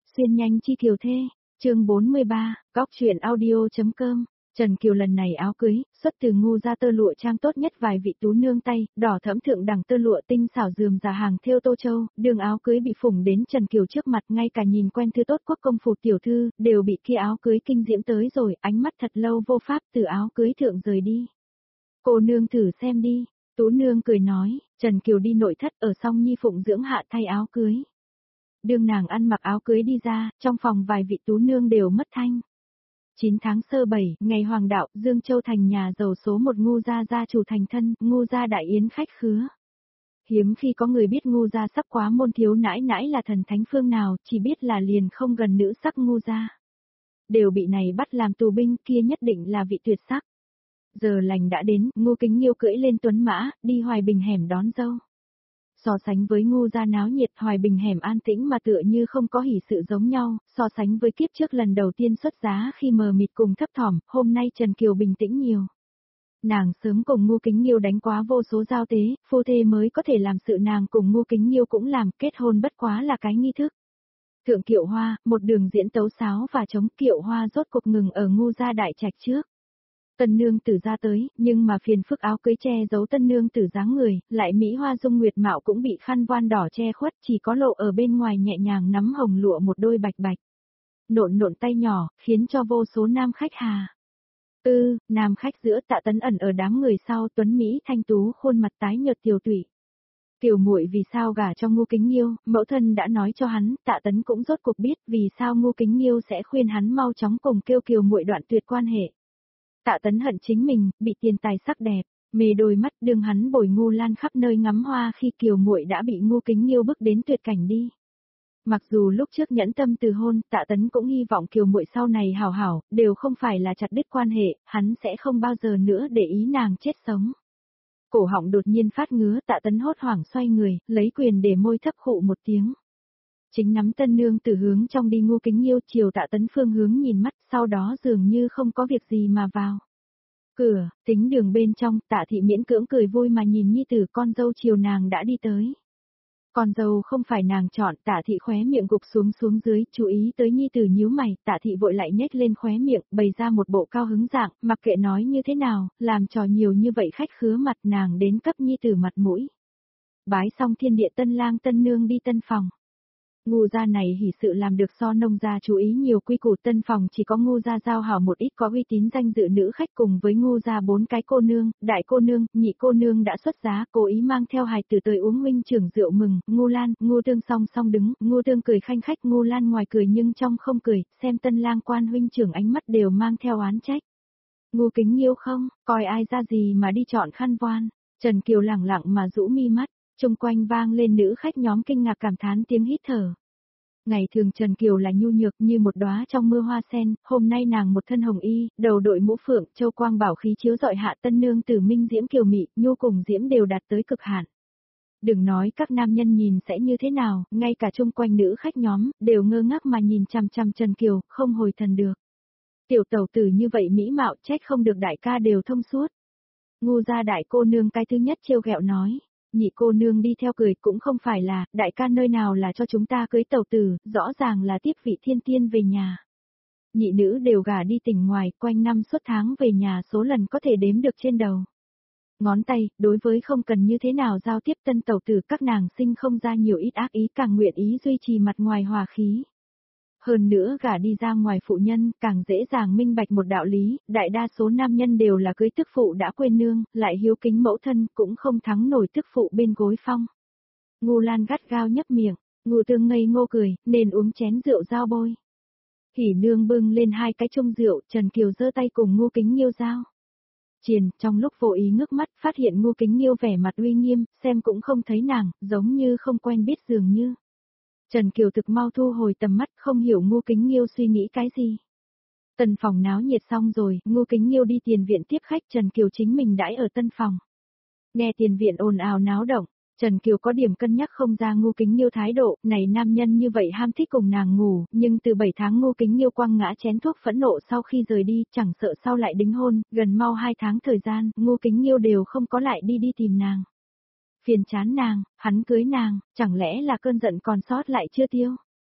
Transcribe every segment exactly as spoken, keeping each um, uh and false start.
Xuyên nhanh chi kiều thê, chương bốn mươi ba, góc truyện audio.com. Trần Kiều lần này áo cưới, xuất từ ngu ra tơ lụa trang tốt nhất vài vị tú nương tay, đỏ thẫm thượng đẳng tơ lụa tinh xảo rườm rà hàng thêu Tô Châu, đường áo cưới bị phủng đến Trần Kiều trước mặt, ngay cả nhìn quen thư tốt quốc công phủ tiểu thư, đều bị kia áo cưới kinh diễm tới rồi, ánh mắt thật lâu vô pháp từ áo cưới thượng rời đi. Cô nương thử xem đi, tú nương cười nói, Trần Kiều đi nội thất ở song nhi phụng dưỡng hạ thay áo cưới. Đương nàng ăn mặc áo cưới đi ra, trong phòng vài vị tú nương đều mất thanh. chín tháng sơ bảy, ngày hoàng đạo, Dương Châu thành nhà giàu số một ngu gia gia chủ thành thân, ngu gia đại yến khách khứa. Hiếm khi có người biết ngu gia sắp quá môn thiếu nãi nãi là thần thánh phương nào, chỉ biết là liền không gần nữ sắc ngu gia. Đều bị này bắt làm tù binh, kia nhất định là vị tuyệt sắc. Giờ lành đã đến, Ngô Kính Nghiêu cưỡi lên tuấn mã, đi Hoài Bình hẻm đón dâu. So sánh với ngu gia náo nhiệt, Hoài Bình hẻm an tĩnh mà tựa như không có hỉ sự giống nhau, so sánh với kiếp trước lần đầu tiên xuất giá khi mờ mịt cùng thấp thỏm, hôm nay Trần Kiều bình tĩnh nhiều. Nàng sớm cùng Ngô Kính Nghiêu đánh quá vô số giao tế, phu thê mới có thể làm sự, nàng cùng Ngô Kính Nghiêu cũng làm, kết hôn bất quá là cái nghi thức. Thượng Kiệu Hoa, một đường diễn tấu sáo và chống Kiệu Hoa rốt cuộc ngừng ở ngu gia đại trạch trước. Tân nương tử ra tới, nhưng mà phiền phức áo cưới che giấu tân nương tử dáng người, lại Mỹ Hoa dung nguyệt mạo cũng bị khăn voan đỏ che khuất, chỉ có lộ ở bên ngoài nhẹ nhàng nắm hồng lụa một đôi bạch bạch. Nộn nộn tay nhỏ, khiến cho vô số nam khách hà. Ư, nam khách giữa Tạ Tấn ẩn ở đám người sau, tuấn Mỹ thanh tú khuôn mặt tái nhợt tiều tụy. Kiều muội vì sao gả cho Ngô Kính Nghiêu, mẫu thân đã nói cho hắn, Tạ Tấn cũng rốt cuộc biết vì sao Ngô Kính Nghiêu sẽ khuyên hắn mau chóng cùng kêu Kiều muội đoạn tuyệt quan hệ. Tạ Tấn hận chính mình, bị tiền tài sắc đẹp, mê đôi mắt, đường hắn bồi Ngô Lan khắp nơi ngắm hoa khi Kiều muội đã bị Ngô Kính Nghiêu bức đến tuyệt cảnh đi. Mặc dù lúc trước nhẫn tâm từ hôn, Tạ Tấn cũng hy vọng Kiều muội sau này hảo hảo, đều không phải là chặt đứt quan hệ, hắn sẽ không bao giờ nữa để ý nàng chết sống. Cổ họng đột nhiên phát ngứa, Tạ Tấn hốt hoảng xoay người, lấy quyền để môi thấp khụ một tiếng. Chính nắm tân nương từ hướng trong đi Ngô Kính Nghiêu, chiều Tạ Tấn phương hướng nhìn mắt, sau đó dường như không có việc gì mà vào. Cửa, tính đường bên trong, Tạ thị miễn cưỡng cười vui mà nhìn nhi tử, con dâu chiều nàng đã đi tới. Con dâu không phải nàng chọn, Tạ thị khóe miệng gục xuống xuống dưới, chú ý tới nhi tử nhíu mày, Tạ thị vội lại nhếch lên khóe miệng, bày ra một bộ cao hứng dạng, mặc kệ nói như thế nào, làm trò nhiều như vậy khách khứa mặt nàng đến cấp nhi tử mặt mũi. Bái xong thiên địa tân lang tân nương đi tân phòng. Ngu gia này hỉ sự làm được so nông gia chú ý nhiều, quy củ tân phòng chỉ có ngu gia giao hảo một ít có uy tín danh dự nữ khách cùng với ngu gia bốn cái cô nương, đại cô nương, nhị cô nương đã xuất giá, cố ý mang theo hài tử tới uống huynh trưởng rượu mừng, Ngu Lan, Ngu Thương song song đứng, Ngu Thương cười khanh khách, Ngu Lan ngoài cười nhưng trong không cười, xem tân lang quan huynh trưởng ánh mắt đều mang theo oán trách. Ngô Kính Nghiêu không, coi ai ra gì mà đi chọn khăn voan, Trần Kiều lẳng lặng mà rũ mi mắt. Trung quanh vang lên nữ khách nhóm kinh ngạc cảm thán tiếng hít thở. Ngày thường Trần Kiều là nhu nhược như một đóa trong mưa hoa sen, hôm nay nàng một thân hồng y, đầu đội mũ phượng, châu quang bảo khí chiếu rọi hạ tân nương tử minh diễm kiều mị, nhu cùng diễm đều đạt tới cực hạn. Đừng nói các nam nhân nhìn sẽ như thế nào, ngay cả chung quanh nữ khách nhóm, đều ngơ ngác mà nhìn chằm chằm Trần Kiều, không hồi thần được. Tiểu tẩu tử như vậy mỹ mạo trách không được đại ca đều thông suốt. Ngu gia đại cô nương cái thứ nhất trêu ghẹo nói. Nhị cô nương đi theo cười, cũng không phải là, đại ca nơi nào là cho chúng ta cưới tẩu tử, rõ ràng là tiếp vị thiên tiên về nhà. Nhị nữ đều gả đi tỉnh ngoài, quanh năm suốt tháng về nhà số lần có thể đếm được trên đầu. Ngón tay, đối với không cần như thế nào giao tiếp tân tẩu tử, các nàng sinh không ra nhiều ít ác ý, càng nguyện ý duy trì mặt ngoài hòa khí. Hơn nữa gả đi ra ngoài phụ nhân, càng dễ dàng minh bạch một đạo lý, đại đa số nam nhân đều là cưới tức phụ đã quên nương, lại hiếu kính mẫu thân, cũng không thắng nổi tức phụ bên gối phong. Ngu Lan gắt gao nhấp miệng, Ngô Tương ngây ngô cười, nên uống chén rượu giao bôi. Hỉ nương bưng lên hai cái chung rượu, Trần Kiều giơ tay cùng Ngô Kính Nghiêu giao. Triền, trong lúc vô ý ngước mắt, phát hiện Ngô Kính Nghiêu vẻ mặt uy nghiêm, xem cũng không thấy nàng, giống như không quen biết dường như. Trần Kiều thực mau thu hồi tầm mắt, không hiểu Ngô Kính Nghiêu suy nghĩ cái gì. Tân phòng náo nhiệt xong rồi, Ngô Kính Nghiêu đi tiền viện tiếp khách, Trần Kiều chính mình đãi ở tân phòng. Nghe tiền viện ồn ào náo động, Trần Kiều có điểm cân nhắc không ra Ngô Kính Nghiêu thái độ, này nam nhân như vậy ham thích cùng nàng ngủ, nhưng từ bảy tháng Ngô Kính Nghiêu quăng ngã chén thuốc phẫn nộ sau khi rời đi, chẳng sợ sau lại đính hôn, gần mau hai tháng thời gian, Ngô Kính Nghiêu đều không có lại đi đi tìm nàng. Phiền chán nàng, hắn cưới nàng, chẳng lẽ là cơn giận còn sót lại chưa tiêu.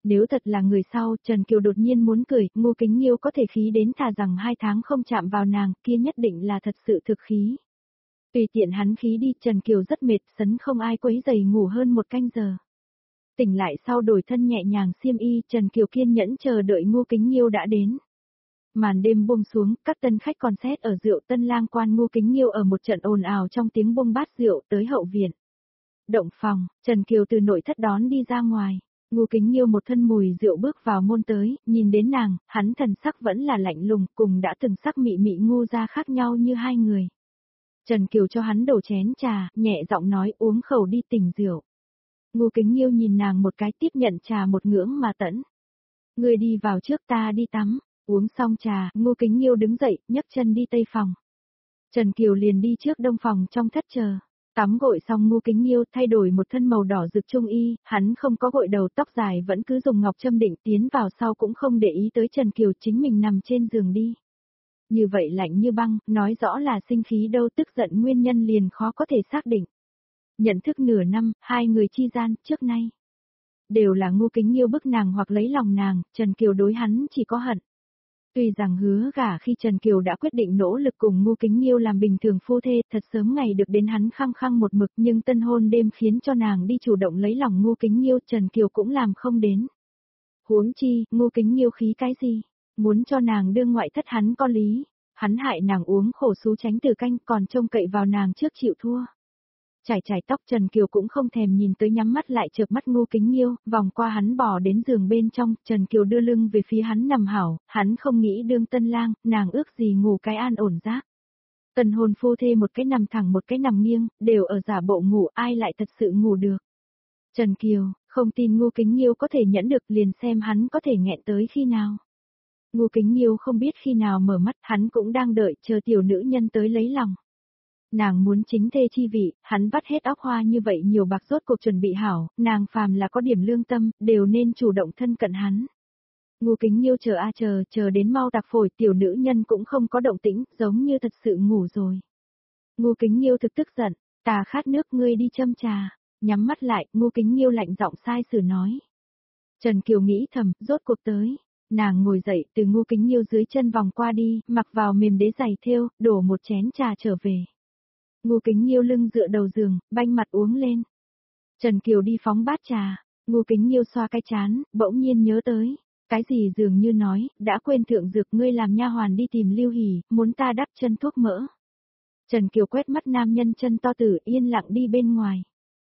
Nếu thật là người sau, Trần Kiều đột nhiên muốn cười, Ngô Kính Nghiêu có thể khí đến thà rằng hai tháng không chạm vào nàng, kia nhất định là thật sự thực khí. Tùy tiện hắn khí đi, Trần Kiều rất mệt, sấn không ai quấy giày ngủ hơn một canh giờ. Tỉnh lại sau đổi thân nhẹ nhàng xiêm y, Trần Kiều kiên nhẫn chờ đợi Ngô Kính Nghiêu đã đến. Màn đêm buông xuống, các tân khách còn xét ở rượu tân lang quan Ngô Kính Nghiêu ở một trận ồn ào trong tiếng buông bát rượu tới hậu viện. Động phòng, Trần Kiều từ nội thất đón đi ra ngoài. Ngô Kính Nghiêu một thân mùi rượu bước vào môn tới, nhìn đến nàng, hắn thần sắc vẫn là lạnh lùng, cùng đã từng sắc mị mị ngu ra khác nhau như hai người. Trần Kiều cho hắn đổ chén trà, nhẹ giọng nói uống khẩu đi tỉnh rượu. Ngô Kính Nghiêu nhìn nàng một cái tiếp nhận trà một ngưỡng mà tẫn. Người đi vào trước ta đi tắm, uống xong trà, Ngô Kính Nghiêu đứng dậy, nhấc chân đi tây phòng. Trần Kiều liền đi trước đông phòng trong thất chờ. Tắm gội xong Ngô Kính Nghiêu thay đổi một thân màu đỏ rực trung y, hắn không có gội đầu tóc dài vẫn cứ dùng ngọc châm định tiến vào sau cũng không để ý tới Trần Kiều chính mình nằm trên giường đi. Như vậy lạnh như băng, nói rõ là sinh khí đâu tức giận nguyên nhân liền khó có thể xác định. Nhận thức nửa năm, hai người chi gian, trước nay. Đều là Ngô Kính Nghiêu bức nàng hoặc lấy lòng nàng, Trần Kiều đối hắn chỉ có hận. Tuy rằng hứa gả khi Trần Kiều đã quyết định nỗ lực cùng Ngô Kính Nghiêu làm bình thường phu thê, thật sớm ngày được đến hắn khăng khăng một mực nhưng tân hôn đêm khiến cho nàng đi chủ động lấy lòng Ngô Kính Nghiêu, Trần Kiều cũng làm không đến. Huống chi, Ngô Kính Nghiêu khí cái gì? Muốn cho nàng đương ngoại thất hắn có lý, hắn hại nàng uống khổ sú tránh từ canh còn trông cậy vào nàng trước chịu thua. Trải trải tóc Trần Kiều cũng không thèm nhìn tới nhắm mắt lại chợp mắt Ngô Kính Nghiêu, vòng qua hắn bò đến giường bên trong, Trần Kiều đưa lưng về phía hắn nằm hảo, hắn không nghĩ đương tân lang, nàng ước gì ngủ cái an ổn giấc. Tần hồn phu thê một cái nằm thẳng một cái nằm nghiêng, đều ở giả bộ ngủ ai lại thật sự ngủ được. Trần Kiều, không tin Ngô Kính Nghiêu có thể nhẫn được liền xem hắn có thể nghẹn tới khi nào. Ngô Kính Nghiêu không biết khi nào mở mắt, hắn cũng đang đợi chờ tiểu nữ nhân tới lấy lòng. Nàng muốn chính thê chi vị, hắn vắt hết óc hoa như vậy nhiều bạc rốt cuộc chuẩn bị hảo, nàng phàm là có điểm lương tâm, đều nên chủ động thân cận hắn. Ngô Kính Nghiêu chờ a chờ, chờ đến mau tạc phổi tiểu nữ nhân cũng không có động tĩnh, giống như thật sự ngủ rồi. Ngô Kính Nghiêu thực tức giận, ta khát nước ngươi đi châm trà, nhắm mắt lại, Ngô Kính Nghiêu lạnh giọng sai sử nói. Trần Kiều nghĩ thầm, rốt cuộc tới. Nàng ngồi dậy từ Ngô Kính Nghiêu dưới chân vòng qua đi, mặc vào mềm đế giày thêu, đổ một chén trà trở về. Ngô Kính Nghiêu lưng dựa đầu giường, banh mặt uống lên. Trần Kiều đi phóng bát trà, Ngô Kính Nghiêu xoa cái chán, bỗng nhiên nhớ tới. Cái gì dường như nói, đã quên thượng dược ngươi làm nha hoàn đi tìm Lưu Hỷ, muốn ta đắp chân thuốc mỡ. Trần Kiều quét mắt nam nhân chân to tử yên lặng đi bên ngoài.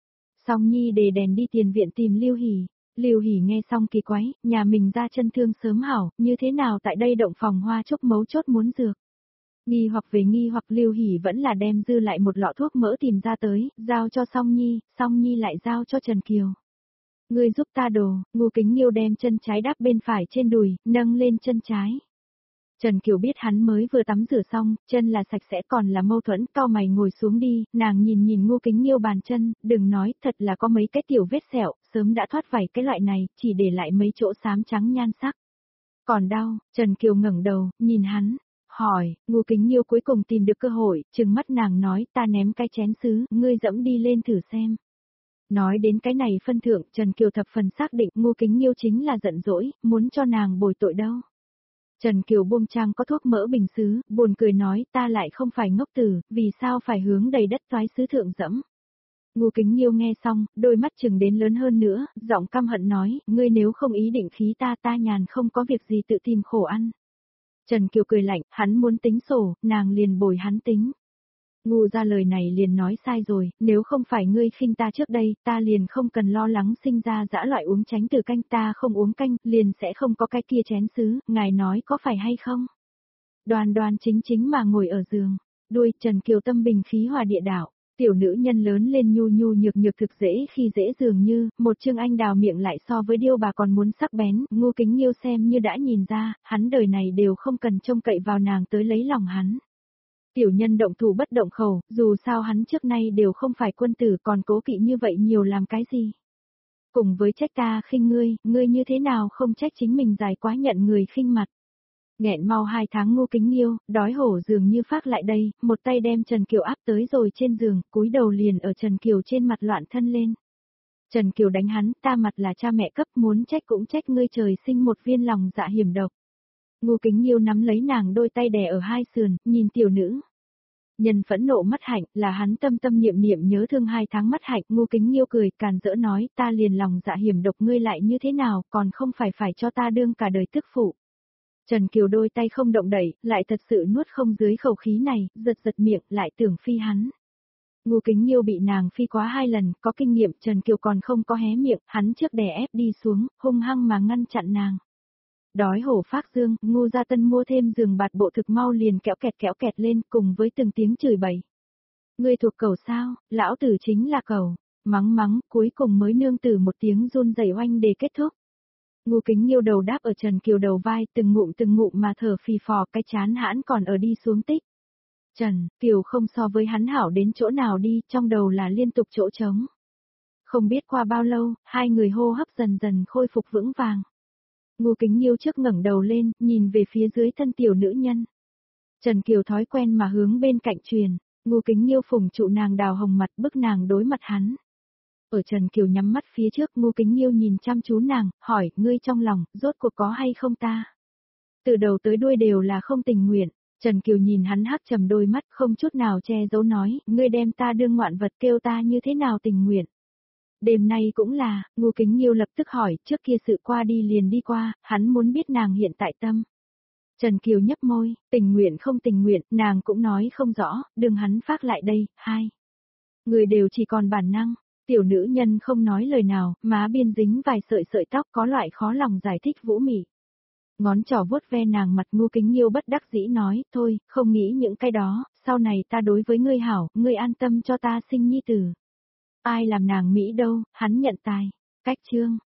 Song Nhi đề đèn đi tiền viện tìm Lưu Hỷ. Lưu Hỷ nghe xong kỳ quái, nhà mình ra chân thương sớm hảo, như thế nào tại đây động phòng hoa chốc mấu chốt muốn dược. Nghi hoặc về nghi hoặc Lưu Hỷ vẫn là đem dư lại một lọ thuốc mỡ tìm ra tới, giao cho Song Nhi, Song Nhi lại giao cho Trần Kiều. Ngươi giúp ta đồ, Ngô Kính Nghiêu đem chân trái đắp bên phải trên đùi, nâng lên chân trái. Trần Kiều biết hắn mới vừa tắm rửa xong, chân là sạch sẽ còn là mâu thuẫn, cau mày ngồi xuống đi, nàng nhìn nhìn Ngô Kính Nghiêu bàn chân, đừng nói, thật là có mấy cái tiểu vết sẹo, sớm đã thoát vảy cái loại này, chỉ để lại mấy chỗ xám trắng nhan sắc. Còn đau, Trần Kiều ngẩng đầu, nhìn hắn, hỏi, Ngô Kính Nghiêu cuối cùng tìm được cơ hội, trừng mắt nàng nói, ta ném cái chén sứ, ngươi dẫm đi lên thử xem. Nói đến cái này phân thượng, Trần Kiều thập phần xác định Ngô Kính Nghiêu chính là giận dỗi, muốn cho nàng bồi tội đâu. Trần Kiều buông trang có thuốc mỡ bình sứ, buồn cười nói ta lại không phải ngốc tử, vì sao phải hướng đầy đất toái sứ thượng dẫm. Ngô Kính Nghiêu nghe xong, đôi mắt chừng đến lớn hơn nữa, giọng căm hận nói, ngươi nếu không ý định khí ta ta nhàn không có việc gì tự tìm khổ ăn. Trần Kiều cười lạnh, hắn muốn tính sổ, nàng liền bồi hắn tính. Ngu ra lời này liền nói sai rồi, nếu không phải ngươi khinh ta trước đây, ta liền không cần lo lắng sinh ra dã loại uống tránh từ canh ta không uống canh, liền sẽ không có cái kia chén sứ, ngài nói có phải hay không? Đoan đoan chính chính mà ngồi ở giường, đuôi Trần Kiều tâm bình khí hòa địa đạo, tiểu nữ nhân lớn lên nhu nhu nhược nhược thực dễ khi dễ dường như, một chương anh đào miệng lại so với điêu bà còn muốn sắc bén, Ngô Kính Nghiêu xem như đã nhìn ra, hắn đời này đều không cần trông cậy vào nàng tới lấy lòng hắn. Tiểu nhân động thủ bất động khẩu, dù sao hắn trước nay đều không phải quân tử còn cố kỵ như vậy nhiều làm cái gì. Cùng với trách ta khinh ngươi, ngươi như thế nào không trách chính mình dài quá nhận người khinh mặt. Nghẹn mau hai tháng Ngô Kính Nghiêu, đói hổ dường như phát lại đây, một tay đem Trần Kiều áp tới rồi trên giường, cúi đầu liền ở Trần Kiều trên mặt loạn thân lên. Trần Kiều đánh hắn, ta mặt là cha mẹ cấp, muốn trách cũng trách ngươi trời sinh một viên lòng dạ hiểm độc. Ngô Kính Nhiêu nắm lấy nàng đôi tay đè ở hai sườn, nhìn tiểu nữ. Nhân phẫn nộ mắt hạnh, là hắn tâm tâm niệm niệm nhớ thương hai tháng mắt hạnh, Ngô Kính Nhiêu cười, càn rỡ nói, ta liền lòng dạ hiểm độc ngươi lại như thế nào, còn không phải phải cho ta đương cả đời tức phụ. Trần Kiều đôi tay không động đẩy, lại thật sự nuốt không dưới khẩu khí này, giật giật miệng, lại tưởng phi hắn. Ngô Kính Nhiêu bị nàng phi quá hai lần, có kinh nghiệm, Trần Kiều còn không có hé miệng, hắn trước đè ép đi xuống, hung hăng mà ngăn chặn nàng. Đói hổ phác dương, Ngô Gia Tân mua thêm giường bạt bộ thực mau liền kéo kẹt kéo kẹt lên, cùng với từng tiếng chửi bậy. Ngươi thuộc cẩu sao, lão tử chính là cẩu, mắng mắng, cuối cùng mới nương tử một tiếng run rẩy oanh để kết thúc. Ngô Kính Nhiêu đầu đáp ở Trần Kiều đầu vai, từng ngụm từng ngụm mà thở phì phò, cái chán hãn còn ở đi xuống tích. Trần, Kiều không so với hắn hảo đến chỗ nào đi, trong đầu là liên tục chỗ trống. Không biết qua bao lâu, hai người hô hấp dần dần khôi phục vững vàng. Ngô Kính Nhiêu trước ngẩng đầu lên, nhìn về phía dưới thân tiểu nữ nhân. Trần Kiều thói quen mà hướng bên cạnh truyền, Ngô Kính Nhiêu phùng trụ nàng đào hồng mặt bức nàng đối mặt hắn. Ở Trần Kiều nhắm mắt phía trước, Ngô Kính Nhiêu nhìn chăm chú nàng, hỏi, ngươi trong lòng, rốt cuộc có hay không ta? Từ đầu tới đuôi đều là không tình nguyện. Trần Kiều nhìn hắn hắc trầm đôi mắt không chút nào che giấu nói, ngươi đem ta đương ngoạn vật kêu ta như thế nào tình nguyện. Đêm nay cũng là, Ngô Kính Nhiêu lập tức hỏi, trước kia sự qua đi liền đi qua, hắn muốn biết nàng hiện tại tâm. Trần Kiều nhấp môi, tình nguyện không tình nguyện, nàng cũng nói không rõ, đừng hắn phát lại đây, hai. Người đều chỉ còn bản năng, tiểu nữ nhân không nói lời nào, má biên dính vài sợi sợi tóc có loại khó lòng giải thích vũ mị. Ngón trỏ vuốt ve nàng mặt, Ngô Kính Nhiêu bất đắc dĩ nói, thôi, không nghĩ những cái đó, sau này ta đối với ngươi hảo, ngươi an tâm cho ta sinh nhi tử. Ai làm nàng Mỹ đâu, hắn nhận tài. Cách chương.